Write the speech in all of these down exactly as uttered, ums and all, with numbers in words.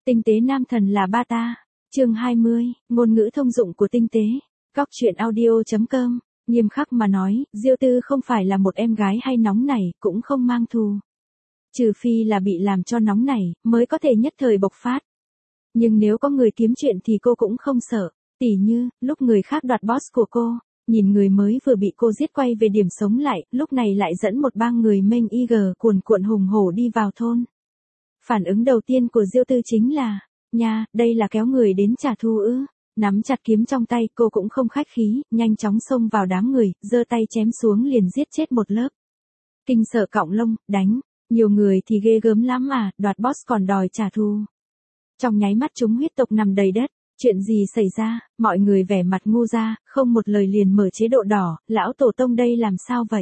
Tinh tế nam thần là ba ta. Chương hai mươi, ngôn ngữ thông dụng của tinh tế. Góc truyện audio chấm com. Nghiêm khắc mà nói, Diêu Tư không phải là một em gái hay nóng nảy, cũng không mang thù. Trừ phi là bị làm cho nóng nảy, mới có thể nhất thời bộc phát. Nhưng nếu có người kiếm chuyện thì cô cũng không sợ. Tỉ như, lúc người khác đoạt boss của cô, nhìn người mới vừa bị cô giết quay về điểm sống lại, lúc này lại dẫn một bang người mênh y gờ cuồn cuộn hùng hổ đi vào thôn. Phản ứng đầu tiên của Diêu Tư chính là, nha, đây là kéo người đến trả thù ư. Nắm chặt kiếm trong tay, cô cũng không khách khí, nhanh chóng xông vào đám người, giơ tay chém xuống liền giết chết một lớp. Kinh sợ cọng lông, đánh, nhiều người thì ghê gớm lắm à, đoạt boss còn đòi trả thù. Trong nháy mắt chúng huyết tộc nằm đầy đất, chuyện gì xảy ra, mọi người vẻ mặt ngu ra, không một lời liền mở chế độ đỏ, lão tổ tông đây làm sao vậy?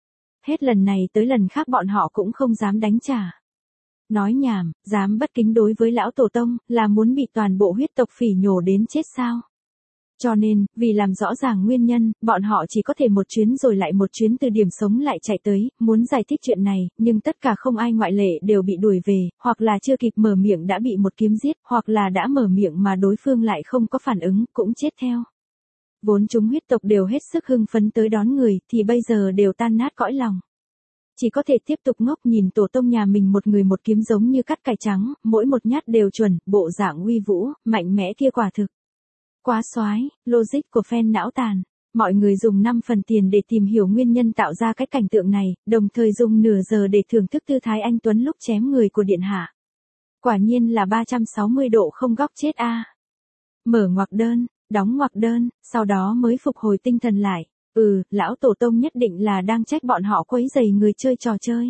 Hết lần này tới lần khác bọn họ cũng không dám đánh trả. Nói nhảm, dám bất kính đối với lão tổ tông, là muốn bị toàn bộ huyết tộc phỉ nhổ đến chết sao? Cho nên, vì làm rõ ràng nguyên nhân, bọn họ chỉ có thể một chuyến rồi lại một chuyến từ điểm sống lại chạy tới, muốn giải thích chuyện này, nhưng tất cả không ai ngoại lệ đều bị đuổi về, hoặc là chưa kịp mở miệng đã bị một kiếm giết, hoặc là đã mở miệng mà đối phương lại không có phản ứng, cũng chết theo. Vốn chúng huyết tộc đều hết sức hưng phấn tới đón người, thì bây giờ đều tan nát cõi lòng. Chỉ có thể tiếp tục ngốc nhìn tổ tông nhà mình một người một kiếm giống như cắt cải trắng, mỗi một nhát đều chuẩn, bộ dạng uy vũ, mạnh mẽ kia quả thực. Quá xoái, logic của fan não tàn. Mọi người dùng năm phần tiền để tìm hiểu nguyên nhân tạo ra cái cảnh tượng này, đồng thời dùng nửa giờ để thưởng thức tư thái anh Tuấn lúc chém người của điện hạ. Quả nhiên là ba trăm sáu mươi độ không góc chết a. À. Mở ngoặc đơn, đóng ngoặc đơn, sau đó mới phục hồi tinh thần lại. Ừ, lão tổ tông nhất định là đang trách bọn họ quấy rầy người chơi trò chơi.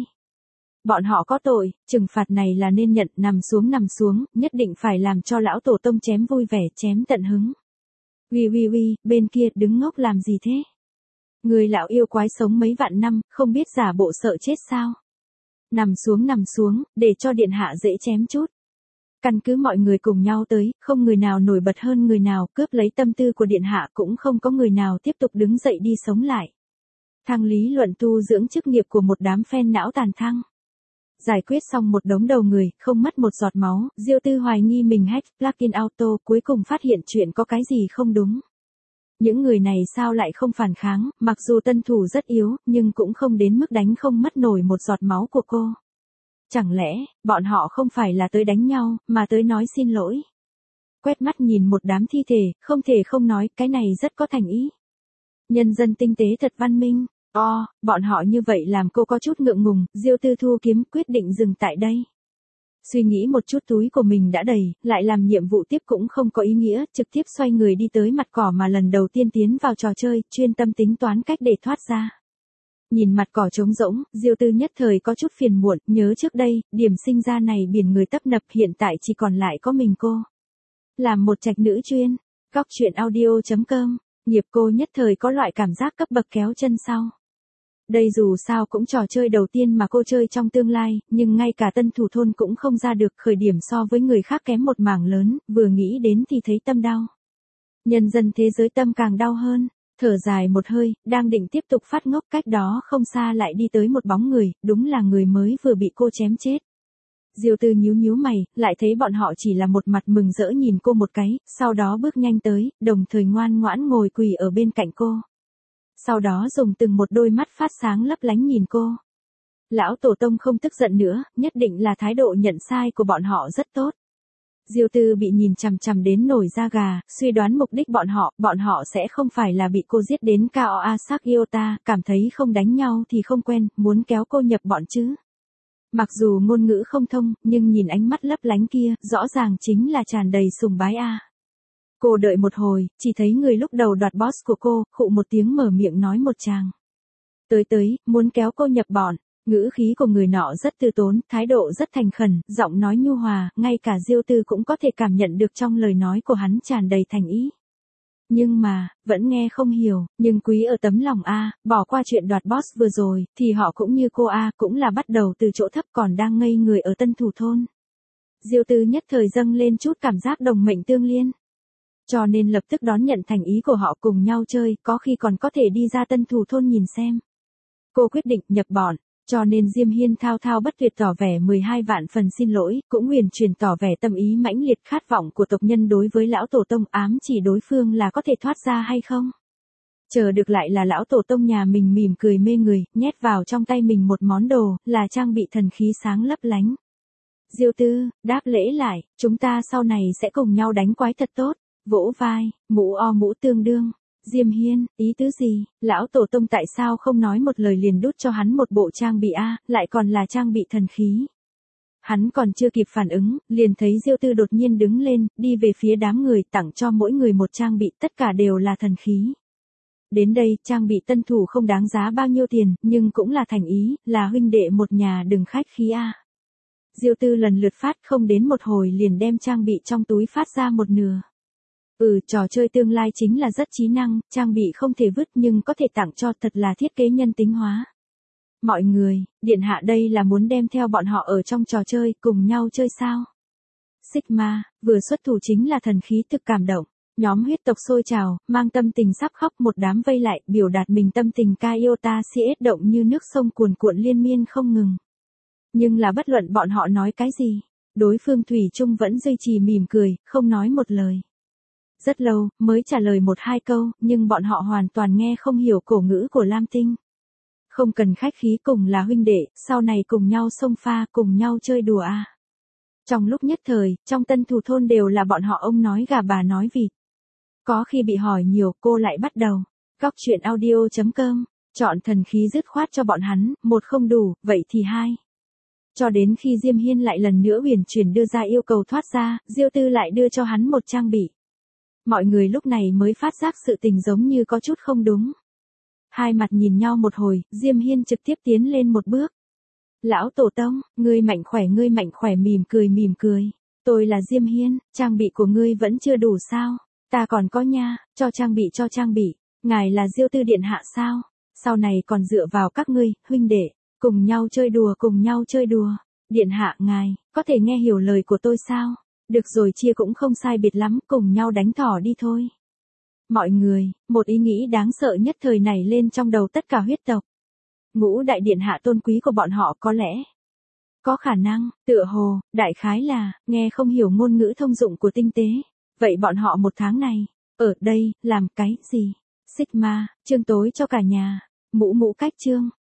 Bọn họ có tội, trừng phạt này là nên nhận, nằm xuống nằm xuống, nhất định phải làm cho lão tổ tông chém vui vẻ, chém tận hứng. Uy uy uy, bên kia đứng ngốc làm gì thế? Người lão yêu quái sống mấy vạn năm, không biết giả bộ sợ chết sao? Nằm xuống nằm xuống, để cho điện hạ dễ chém chút. Căn cứ mọi người cùng nhau tới, không người nào nổi bật hơn người nào, cướp lấy tâm tư của điện hạ, cũng không có người nào tiếp tục đứng dậy đi sống lại. Thang lý luận tu dưỡng chức nghiệp của một đám fan não tàn thăng. Giải quyết xong một đống đầu người, không mất một giọt máu, Diêu Tư hoài nghi mình hack plugin auto, cuối cùng phát hiện chuyện có cái gì không đúng. Những người này sao lại không phản kháng, mặc dù tân thủ rất yếu, nhưng cũng không đến mức đánh không mất nổi một giọt máu của cô. Chẳng lẽ, bọn họ không phải là tới đánh nhau, mà tới nói xin lỗi. Quét mắt nhìn một đám thi thể, không thể không nói, cái này rất có thành ý. Nhân dân tinh tế thật văn minh. O, oh, bọn họ như vậy làm cô có chút ngượng ngùng, Diêu Tư thu kiếm quyết định dừng tại đây. Suy nghĩ một chút túi của mình đã đầy, lại làm nhiệm vụ tiếp cũng không có ý nghĩa, trực tiếp xoay người đi tới mặt cỏ mà lần đầu tiên tiến vào trò chơi, chuyên tâm tính toán cách để thoát ra. Nhìn mặt cỏ trống rỗng, Diêu Tư nhất thời có chút phiền muộn, nhớ trước đây, điểm sinh ra này biển người tấp nập, hiện tại chỉ còn lại có mình cô. Làm một trạch nữ chuyên, góc truyện audio chấm com, nghiệp cô nhất thời có loại cảm giác cấp bậc kéo chân sau. Đây dù sao cũng trò chơi đầu tiên mà cô chơi trong tương lai, nhưng ngay cả tân thủ thôn cũng không ra được, khởi điểm so với người khác kém một mảng lớn, vừa nghĩ đến thì thấy tâm đau. Nhân dân thế giới tâm càng đau hơn, thở dài một hơi, đang định tiếp tục phát ngốc, cách đó không xa lại đi tới một bóng người, đúng là người mới vừa bị cô chém chết. Diêu Tư nhíu nhíu mày, lại thấy bọn họ chỉ là một mặt mừng rỡ nhìn cô một cái, sau đó bước nhanh tới, đồng thời ngoan ngoãn ngồi quỳ ở bên cạnh cô. Sau đó dùng từng một đôi mắt phát sáng lấp lánh nhìn cô. Lão tổ tông không tức giận nữa, nhất định là thái độ nhận sai của bọn họ rất tốt. Diêu Tư bị nhìn chằm chằm đến nổi da gà, suy đoán mục đích bọn họ, bọn họ sẽ không phải là bị cô giết đến ca o a sắc iota, cảm thấy không đánh nhau thì không quen, muốn kéo cô nhập bọn chứ. Mặc dù ngôn ngữ không thông, nhưng nhìn ánh mắt lấp lánh kia, rõ ràng chính là tràn đầy sùng bái a. Cô đợi một hồi, chỉ thấy người lúc đầu đoạt boss của cô, khụ một tiếng mở miệng nói một tràng. Tới tới, muốn kéo cô nhập bọn, ngữ khí của người nọ rất từ tốn, thái độ rất thành khẩn, giọng nói nhu hòa, ngay cả Diêu Tư cũng có thể cảm nhận được trong lời nói của hắn tràn đầy thành ý. Nhưng mà, vẫn nghe không hiểu, nhưng quý ở tấm lòng A, bỏ qua chuyện đoạt boss vừa rồi, thì họ cũng như cô A, cũng là bắt đầu từ chỗ thấp còn đang ngây người ở tân thủ thôn. Diêu Tư nhất thời dâng lên chút cảm giác đồng mệnh tương liên. Cho nên lập tức đón nhận thành ý của họ cùng nhau chơi, có khi còn có thể đi ra tân thủ thôn nhìn xem. Cô quyết định nhập bọn, Cho nên Diêm Hiên thao thao bất tuyệt tỏ vẻ mười hai vạn phần xin lỗi, cũng huyền truyền tỏ vẻ tâm ý mãnh liệt khát vọng của tộc nhân đối với lão tổ tông, ám chỉ đối phương là có thể thoát ra hay không. Chờ được lại là lão tổ tông nhà mình mỉm cười mê người, nhét vào trong tay mình một món đồ, là trang bị thần khí sáng lấp lánh. Diêu Tư, đáp lễ lại, chúng ta sau này sẽ cùng nhau đánh quái thật tốt, vỗ vai, mũ o mũ tương đương. Diêm Hiên, ý tứ gì, lão tổ tông tại sao không nói một lời liền đút cho hắn một bộ trang bị a, lại còn là trang bị thần khí. Hắn còn chưa kịp phản ứng, liền thấy Diêu Tư đột nhiên đứng lên, đi về phía đám người, tặng cho mỗi người một trang bị, tất cả đều là thần khí. Đến đây, trang bị tân thủ không đáng giá bao nhiêu tiền, nhưng cũng là thành ý, là huynh đệ một nhà đừng khách khí a. Diêu Tư lần lượt phát không đến một hồi liền đem trang bị trong túi phát ra một nửa. Ừ, trò chơi tương lai chính là rất trí năng, trang bị không thể vứt nhưng có thể tặng cho, thật là thiết kế nhân tính hóa. Mọi người, điện hạ đây là muốn đem theo bọn họ ở trong trò chơi, cùng nhau chơi sao? Sigma, vừa xuất thủ chính là thần khí thực cảm động. Nhóm huyết tộc sôi trào, mang tâm tình sắp khóc, một đám vây lại, biểu đạt mình tâm tình ca yêu ta siết động như nước sông cuồn cuộn liên miên không ngừng. Nhưng là bất luận bọn họ nói cái gì, đối phương thủy chung vẫn duy trì mỉm cười, không nói một lời. Rất lâu, mới trả lời một hai câu, nhưng bọn họ hoàn toàn nghe không hiểu cổ ngữ của Lam Tinh. Không cần khách khí, cùng là huynh đệ, sau này cùng nhau xông pha, cùng nhau chơi đùa a. Trong lúc nhất thời, trong tân thủ thôn đều là bọn họ ông nói gà bà nói vịt. Có khi bị hỏi nhiều, cô lại bắt đầu. Góc chuyện audio chấm com, chọn thần khí dứt khoát cho bọn hắn, một không đủ, vậy thì hai. Cho đến khi Diêm Hiên lại lần nữa huyền chuyển đưa ra yêu cầu thoát ra, Diêu Tư lại đưa cho hắn một trang bị. Mọi người lúc này mới phát giác sự tình giống như có chút không đúng. Hai mặt nhìn nhau một hồi, Diêm Hiên trực tiếp tiến lên một bước. Lão tổ tông, ngươi mạnh khỏe ngươi mạnh khỏe mỉm cười mỉm cười. Tôi là Diêm Hiên, trang bị của ngươi vẫn chưa đủ sao? Ta còn có nha, cho trang bị cho trang bị. Ngài là Diêu Tư điện hạ sao? Sau này còn dựa vào các ngươi, huynh đệ, cùng nhau chơi đùa cùng nhau chơi đùa. Điện hạ ngài, có thể nghe hiểu lời của tôi sao? Được rồi, chia cũng không sai biệt lắm, cùng nhau đánh thỏ đi thôi. Mọi người, một ý nghĩ đáng sợ nhất thời này lên trong đầu tất cả huyết tộc. Ngũ đại điện hạ tôn quý của bọn họ có lẽ có khả năng, tựa hồ, đại khái là, nghe không hiểu ngôn ngữ thông dụng của tinh tế. Vậy bọn họ một tháng này, ở đây, làm cái gì? Sigma, chương tối cho cả nhà. Mũ mũ cách chương.